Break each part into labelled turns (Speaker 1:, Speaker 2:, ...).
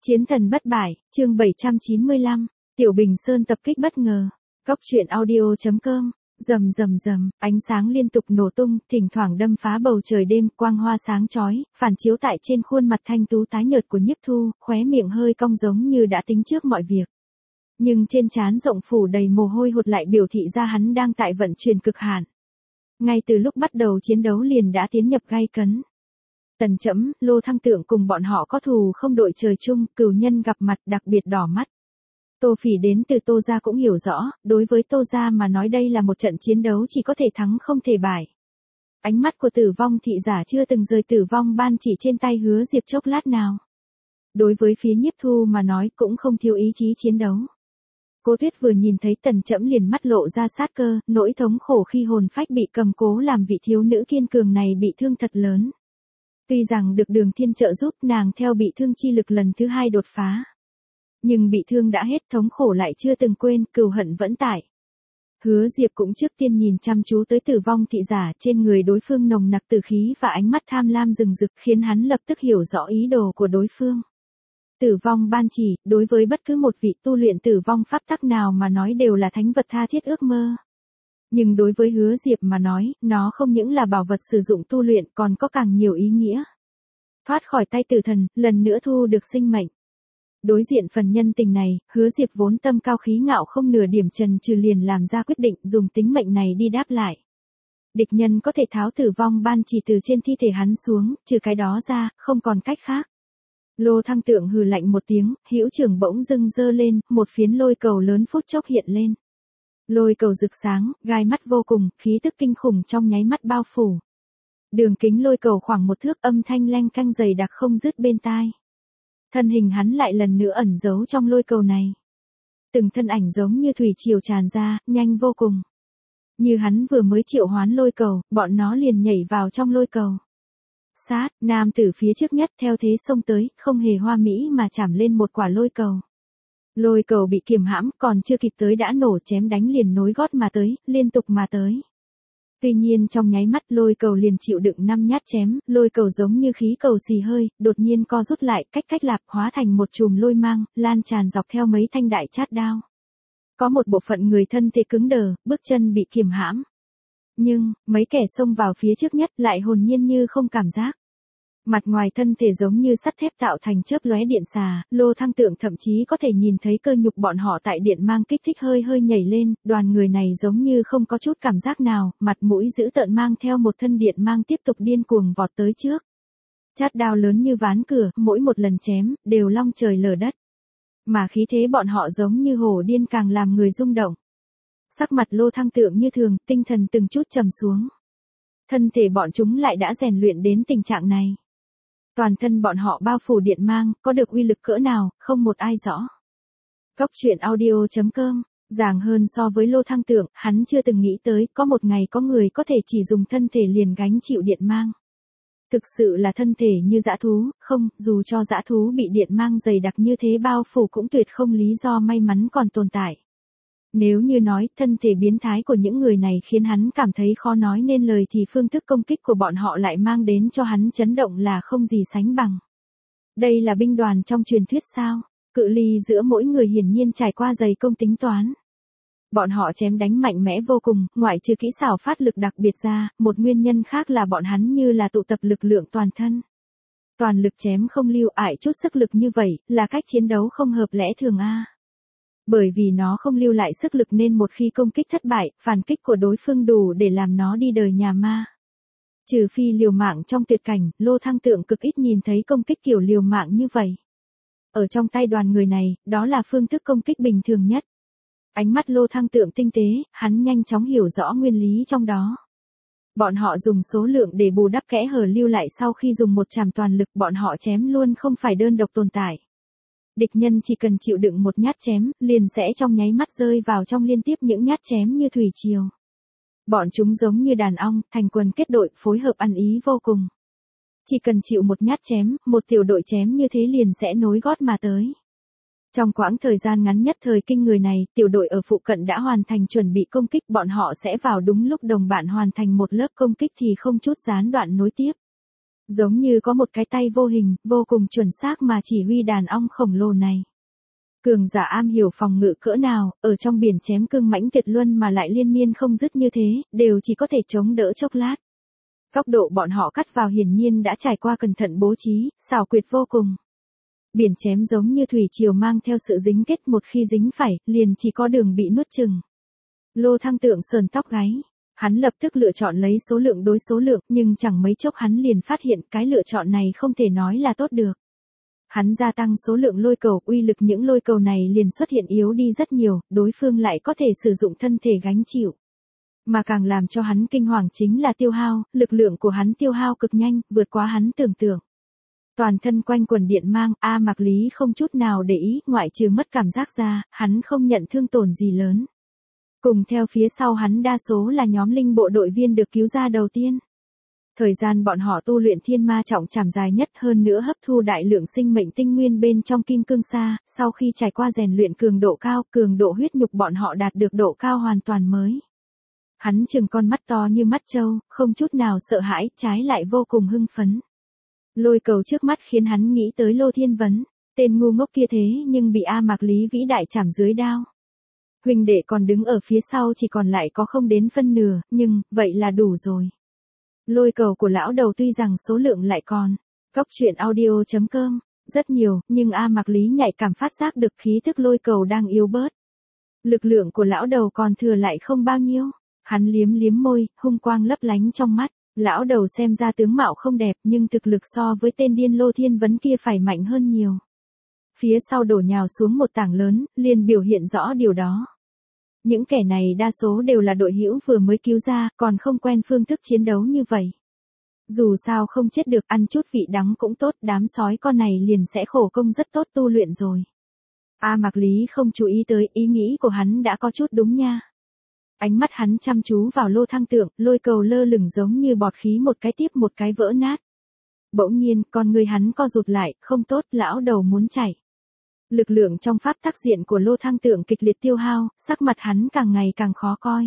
Speaker 1: Chiến thần bất bại, chương 795, Tiểu Bình Sơn tập kích bất ngờ. Cóc truyện audio.com, rầm rầm rầm, ánh sáng liên tục nổ tung, thỉnh thoảng đâm phá bầu trời đêm, quang hoa sáng chói, phản chiếu tại trên khuôn mặt thanh tú tái nhợt của Nhiếp Thu, khóe miệng hơi cong giống như đã tính trước mọi việc. Nhưng trên trán rộng phủ đầy mồ hôi hột lại biểu thị ra hắn đang tại vận chuyển cực hạn. Ngay từ lúc bắt đầu chiến đấu liền đã tiến nhập gay cấn. Tần Chẫm, Lô Thăng Tượng cùng bọn họ có thù không đội trời chung, cừu nhân gặp mặt đặc biệt đỏ mắt. Tô Phỉ đến từ Tô gia cũng hiểu rõ, đối với Tô gia mà nói đây là một trận chiến đấu chỉ có thể thắng không thể bại. Ánh mắt của Tử Vong thị giả chưa từng rời Tử Vong ban chỉ trên tay Hứa Diệp chốc lát nào. Đối với phía Nhiếp Thu mà nói cũng không thiếu ý chí chiến đấu. Cố Tuyết vừa nhìn thấy Tần Chẫm liền mắt lộ ra sát cơ, nỗi thống khổ khi hồn phách bị cầm cố làm vị thiếu nữ kiên cường này bị thương thật lớn. Tuy rằng được Đường Thiên trợ giúp nàng theo bị thương chi lực lần thứ 2 đột phá. Nhưng bị thương đã hết, thống khổ lại chưa từng quên, cừu hận vẫn tại. Hứa Diệp cũng trước tiên nhìn chăm chú tới Tử Vong thị giả, trên người đối phương nồng nặc tử khí và ánh mắt tham lam rừng rực khiến hắn lập tức hiểu rõ ý đồ của đối phương. Tử Vong ban chỉ, đối với bất cứ một vị tu luyện tử vong pháp tắc nào mà nói đều là thánh vật tha thiết ước mơ. Nhưng đối với Hứa Diệp mà nói, nó không những là bảo vật sử dụng tu luyện còn có càng nhiều ý nghĩa. Thoát khỏi tay tử thần, lần nữa thu được sinh mệnh. Đối diện phần nhân tình này, Hứa Diệp vốn tâm cao khí ngạo không nửa điểm chần chừ liền làm ra quyết định dùng tính mệnh này đi đáp lại. Địch nhân có thể tháo Tử Vong ban chỉ từ trên thi thể hắn xuống, trừ cái đó ra, không còn cách khác. Lô Thăng Tượng hừ lạnh một tiếng, hữu trưởng bỗng dưng giơ lên, một phiến lôi cầu lớn phút chốc hiện lên. Lôi cầu rực sáng, gai mắt vô cùng, khí tức kinh khủng trong nháy mắt bao phủ. Đường kính lôi cầu khoảng 1 thước, âm thanh leng canh dày đặc không dứt bên tai. Thân hình hắn lại lần nữa ẩn giấu trong lôi cầu này. Từng thân ảnh giống như thủy triều tràn ra, nhanh vô cùng. Như hắn vừa mới triệu hoán lôi cầu, bọn nó liền nhảy vào trong lôi cầu. Sát, nam tử phía trước nhất theo thế xông tới, không hề hoa mỹ mà chảm lên một quả lôi cầu. Lôi cầu bị kiềm hãm, còn chưa kịp tới đã nổ, chém đánh liền nối gót mà tới, liên tục mà tới. Tuy nhiên trong nháy mắt lôi cầu liền chịu đựng 5 nhát chém, lôi cầu giống như khí cầu xì hơi, đột nhiên co rút lại, cách lạp hóa thành một chùm lôi mang, lan tràn dọc theo mấy thanh đại chát đao. Có một bộ phận người thân thể cứng đờ, bước chân bị kiềm hãm. Nhưng, mấy kẻ xông vào phía trước nhất lại hồn nhiên như không cảm giác. Mặt ngoài thân thể giống như sắt thép tạo thành chớp lóe điện xà, Lô Thăng Tượng thậm chí có thể nhìn thấy cơ nhục bọn họ tại điện mang kích thích hơi nhảy lên, đoàn người này giống như không có chút cảm giác nào, mặt mũi dữ tợn mang theo một thân điện mang tiếp tục điên cuồng vọt tới trước. Chát đao lớn như ván cửa, mỗi một lần chém, đều long trời lở đất. Mà khí thế bọn họ giống như hổ điên càng làm người rung động. Sắc mặt Lô Thăng Tượng như thường, tinh thần từng chút trầm xuống. Thân thể bọn chúng lại đã rèn luyện đến tình trạng này. Toàn thân bọn họ bao phủ điện mang, có được uy lực cỡ nào, không một ai rõ. Cóc truyện audio.com, giảng hơn so với Lô Thăng Tượng, hắn chưa từng nghĩ tới có một ngày có người có thể chỉ dùng thân thể liền gánh chịu điện mang. Thực sự là thân thể như dã thú, không, dù cho dã thú bị điện mang dày đặc như thế bao phủ cũng tuyệt không lý do may mắn còn tồn tại. Nếu như nói thân thể biến thái của những người này khiến hắn cảm thấy khó nói nên lời thì phương thức công kích của bọn họ lại mang đến cho hắn chấn động là không gì sánh bằng. Đây là binh đoàn trong truyền thuyết sao? Cự ly giữa mỗi người hiển nhiên trải qua dày công tính toán. Bọn họ chém đánh mạnh mẽ vô cùng, ngoại trừ kỹ xảo phát lực đặc biệt ra, một nguyên nhân khác là bọn hắn như là tụ tập lực lượng toàn thân. Toàn lực chém không lưu ải chút sức lực như vậy, là cách chiến đấu không hợp lẽ thường a. Bởi vì nó không lưu lại sức lực nên một khi công kích thất bại, phản kích của đối phương đủ để làm nó đi đời nhà ma. Trừ phi liều mạng trong tuyệt cảnh, Lô Thăng Tượng cực ít nhìn thấy công kích kiểu liều mạng như vậy. Ở trong tay đoàn người này, đó là phương thức công kích bình thường nhất. Ánh mắt Lô Thăng Tượng tinh tế, hắn nhanh chóng hiểu rõ nguyên lý trong đó. Bọn họ dùng số lượng để bù đắp kẽ hở lưu lại sau khi dùng một trảm toàn lực, bọn họ chém luôn không phải đơn độc tồn tại. Địch nhân chỉ cần chịu đựng một nhát chém, liền sẽ trong nháy mắt rơi vào trong liên tiếp những nhát chém như thủy triều. Bọn chúng giống như đàn ong, thành quần kết đội, phối hợp ăn ý vô cùng. Chỉ cần chịu một nhát chém, một tiểu đội chém như thế liền sẽ nối gót mà tới. Trong quãng thời gian ngắn nhất thời kinh người này, tiểu đội ở phụ cận đã hoàn thành chuẩn bị công kích, bọn họ sẽ vào đúng lúc đồng bạn hoàn thành một lớp công kích thì không chút gián đoạn nối tiếp. Giống như có một cái tay vô hình, vô cùng chuẩn xác mà chỉ huy đàn ong khổng lồ này. Cường giả am hiểu phòng ngự cỡ nào, ở trong biển chém cương mãnh tuyệt luân mà lại liên miên không dứt như thế, đều chỉ có thể chống đỡ chốc lát. Góc độ bọn họ cắt vào hiển nhiên đã trải qua cẩn thận bố trí, xảo quyệt vô cùng. Biển chém giống như thủy triều mang theo sự dính kết, một khi dính phải, liền chỉ có đường bị nuốt chừng. Lô Thăng Tượng sờn tóc gáy. Hắn lập tức lựa chọn lấy số lượng đối số lượng, nhưng chẳng mấy chốc hắn liền phát hiện cái lựa chọn này không thể nói là tốt được. Hắn gia tăng số lượng lôi cầu, uy lực những lôi cầu này liền xuất hiện yếu đi rất nhiều, đối phương lại có thể sử dụng thân thể gánh chịu. Mà càng làm cho hắn kinh hoàng chính là tiêu hao, lực lượng của hắn tiêu hao cực nhanh, vượt quá hắn tưởng tượng. Toàn thân quanh quần điện mang, A Mạc Lý không chút nào để ý, ngoại trừ mất cảm giác ra, hắn không nhận thương tổn gì lớn. Cùng theo phía sau hắn đa số là nhóm linh bộ đội viên được cứu ra đầu tiên. Thời gian bọn họ tu luyện thiên ma trọng trảm dài nhất, hơn nữa hấp thu đại lượng sinh mệnh tinh nguyên bên trong kim cương sa, sau khi trải qua rèn luyện cường độ cao, cường độ huyết nhục bọn họ đạt được độ cao hoàn toàn mới. Hắn trừng con mắt to như mắt trâu, không chút nào sợ hãi, trái lại vô cùng hưng phấn. Lôi cầu trước mắt khiến hắn nghĩ tới Lô Thiên Vấn, tên ngu ngốc kia thế nhưng bị A Mạc Lý vĩ đại chảm dưới đao. Huynh đệ còn đứng ở phía sau chỉ còn lại có không đến phân nửa, nhưng, vậy là đủ rồi. Lôi cầu của lão đầu tuy rằng số lượng lại còn, Cóc truyện audio.com, rất nhiều, nhưng A Mạc Lý nhạy cảm phát giác được khí thức lôi cầu đang yếu bớt. Lực lượng của lão đầu còn thừa lại không bao nhiêu, hắn liếm liếm môi, hung quang lấp lánh trong mắt. Lão đầu xem ra tướng mạo không đẹp nhưng thực lực so với tên điên Lô Thiên Vấn kia phải mạnh hơn nhiều. Phía sau đổ nhào xuống một tảng lớn, liền biểu hiện rõ điều đó. Những kẻ này đa số đều là đội hữu vừa mới cứu ra, còn không quen phương thức chiến đấu như vậy. Dù sao không chết được, ăn chút vị đắng cũng tốt, đám sói con này liền sẽ khổ công rất tốt tu luyện rồi. A Mạc Lý không chú ý tới, ý nghĩ của hắn đã có chút đúng nha. Ánh mắt hắn chăm chú vào Lô Thăng Tượng, lôi cầu lơ lửng giống như bọt khí một cái tiếp một cái vỡ nát. Bỗng nhiên, con người hắn co rụt lại, không tốt, lão đầu muốn chạy. Lực lượng trong pháp tắc diện của Lô Thăng Tượng kịch liệt tiêu hao, sắc mặt hắn càng ngày càng khó coi.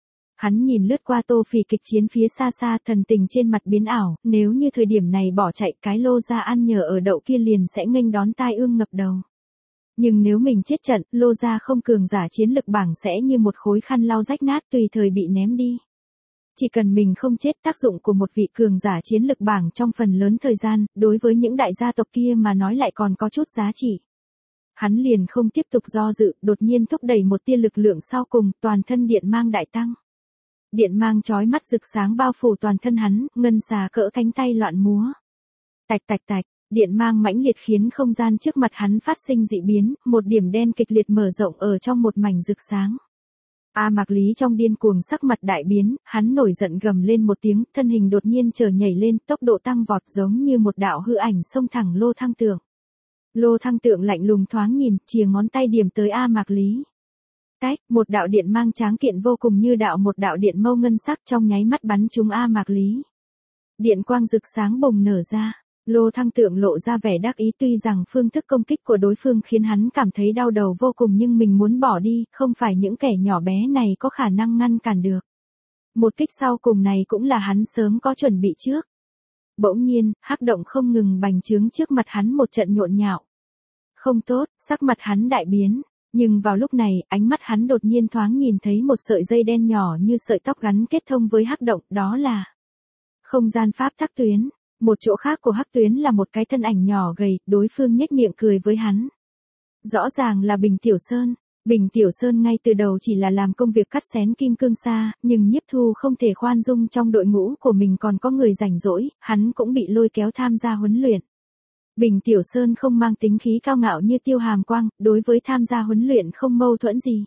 Speaker 1: Hắn nhìn lướt qua Tô Phỉ kịch chiến phía xa xa, thần tình trên mặt biến ảo, nếu như thời điểm này bỏ chạy, cái Lô gia ăn nhờ ở đậu kia liền sẽ nghênh đón tai ương ngập đầu. Nhưng nếu mình chết trận, Lô gia không cường giả chiến lực bảng sẽ như một khối khăn lau rách nát tùy thời bị ném đi. Chỉ cần mình không chết, tác dụng của một vị cường giả chiến lực bảng trong phần lớn thời gian, đối với những đại gia tộc kia mà nói lại còn có chút giá trị. Hắn liền không tiếp tục do dự, đột nhiên thúc đẩy một tia lực lượng sau cùng, toàn thân điện mang đại tăng. Điện mang chói mắt rực sáng bao phủ toàn thân hắn, ngân xà cỡ cánh tay loạn múa. Tạch tạch tạch. Điện mang mãnh liệt khiến không gian trước mặt hắn phát sinh dị biến, một điểm đen kịch liệt mở rộng ở trong một mảnh rực sáng. A Mạc Lý trong điên cuồng sắc mặt đại biến, hắn nổi giận gầm lên một tiếng, thân hình đột nhiên chợt nhảy lên, tốc độ tăng vọt giống như một đạo hư ảnh xông thẳng Lô Thăng Tượng. Lô Thăng Tượng lạnh lùng thoáng nhìn, chìa ngón tay điểm tới A Mạc Lý. Cách, một đạo điện mang tráng kiện vô cùng như một đạo điện mâu ngân sắc trong nháy mắt bắn trúng A Mạc Lý. Điện quang rực sáng bùng nở ra. Lô Thăng Tượng lộ ra vẻ đắc ý, tuy rằng phương thức công kích của đối phương khiến hắn cảm thấy đau đầu vô cùng nhưng mình muốn bỏ đi, không phải những kẻ nhỏ bé này có khả năng ngăn cản được. Một kích sau cùng này cũng là hắn sớm có chuẩn bị trước. Bỗng nhiên, hắc động không ngừng bành trướng trước mặt hắn một trận nhộn nhạo. Không tốt, sắc mặt hắn đại biến. Nhưng vào lúc này, ánh mắt hắn đột nhiên thoáng nhìn thấy một sợi dây đen nhỏ như sợi tóc gắn kết thông với hắc động, đó là không gian pháp tắc tuyến. Một chỗ khác của hắc tuyến là một cái thân ảnh nhỏ gầy, đối phương nhếch miệng cười với hắn. Rõ ràng là Bình Tiểu Sơn. Bình Tiểu Sơn ngay từ đầu chỉ là làm công việc cắt xén kim cương sa, nhưng Nhiếp Thu không thể khoan dung trong đội ngũ của mình còn có người rảnh rỗi, hắn cũng bị lôi kéo tham gia huấn luyện. Bình Tiểu Sơn không mang tính khí cao ngạo như Tiêu Hàm Quang, đối với tham gia huấn luyện không mâu thuẫn gì.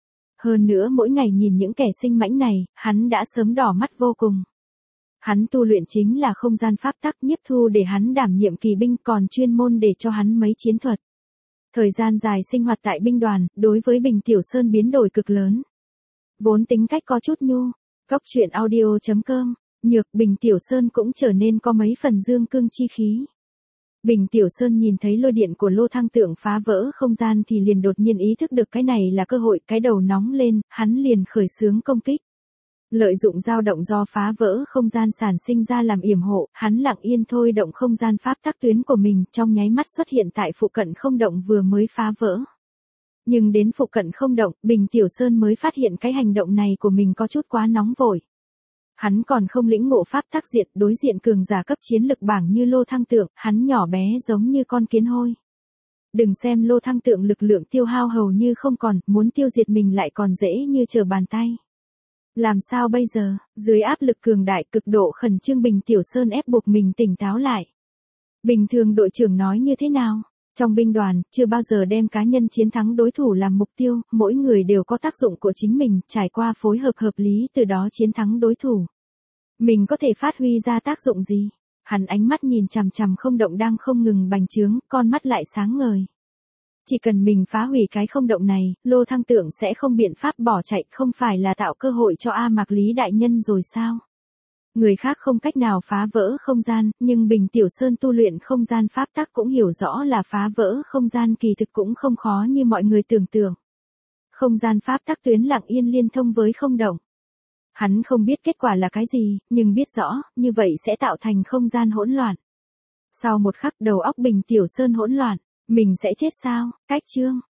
Speaker 1: Hơn nữa mỗi ngày nhìn những kẻ sinh mãnh này, hắn đã sớm đỏ mắt vô cùng. Hắn tu luyện chính là không gian pháp tắc, Nhiếp Thu để hắn đảm nhiệm kỳ binh, còn chuyên môn để cho hắn mấy chiến thuật. Thời gian dài sinh hoạt tại binh đoàn, đối với Bình Tiểu Sơn biến đổi cực lớn. Vốn tính cách có chút nhu, Cóc truyện audio.com, nhược Bình Tiểu Sơn cũng trở nên có mấy phần dương cương chi khí. Bình Tiểu Sơn nhìn thấy lôi điện của Lô Thăng Tượng phá vỡ không gian thì liền đột nhiên ý thức được cái này là cơ hội, cái đầu nóng lên, hắn liền khởi xướng công kích. Lợi dụng dao động do phá vỡ không gian sản sinh ra làm yểm hộ, hắn lặng yên thôi động không gian pháp tắc tuyến của mình, trong nháy mắt xuất hiện tại phụ cận không động vừa mới phá vỡ. Nhưng đến phụ cận không động, Bình Tiểu Sơn mới phát hiện cái hành động này của mình có chút quá nóng vội. Hắn còn không lĩnh ngộ pháp tắc diệt, đối diện cường giả cấp chiến lực bảng như Lô Thăng Tượng, hắn nhỏ bé giống như con kiến hôi. Đừng xem Lô Thăng Tượng lực lượng tiêu hao hầu như không còn, muốn tiêu diệt mình lại còn dễ như trở bàn tay. Làm sao bây giờ, dưới áp lực cường đại cực độ khẩn trương, Bình Tiểu Sơn ép buộc mình tỉnh táo lại. Bình thường đội trưởng nói như thế nào? Trong binh đoàn, chưa bao giờ đem cá nhân chiến thắng đối thủ làm mục tiêu, mỗi người đều có tác dụng của chính mình, trải qua phối hợp hợp lý từ đó chiến thắng đối thủ. Mình có thể phát huy ra tác dụng gì? Hắn ánh mắt nhìn chằm chằm không động đang không ngừng bành trướng, con mắt lại sáng ngời. Chỉ cần mình phá hủy cái không động này, Lô Thăng Tượng sẽ không biện pháp bỏ chạy, không phải là tạo cơ hội cho A Mạc Lý đại nhân rồi sao? Người khác không cách nào phá vỡ không gian, nhưng Bình Tiểu Sơn tu luyện không gian pháp tắc cũng hiểu rõ là phá vỡ không gian kỳ thực cũng không khó như mọi người tưởng tượng. Không gian pháp tắc tuyến lặng yên liên thông với không động. Hắn không biết kết quả là cái gì, nhưng biết rõ, như vậy sẽ tạo thành không gian hỗn loạn. Sau một khắc đầu óc Bình Tiểu Sơn hỗn loạn, mình sẽ chết sao? Cách chương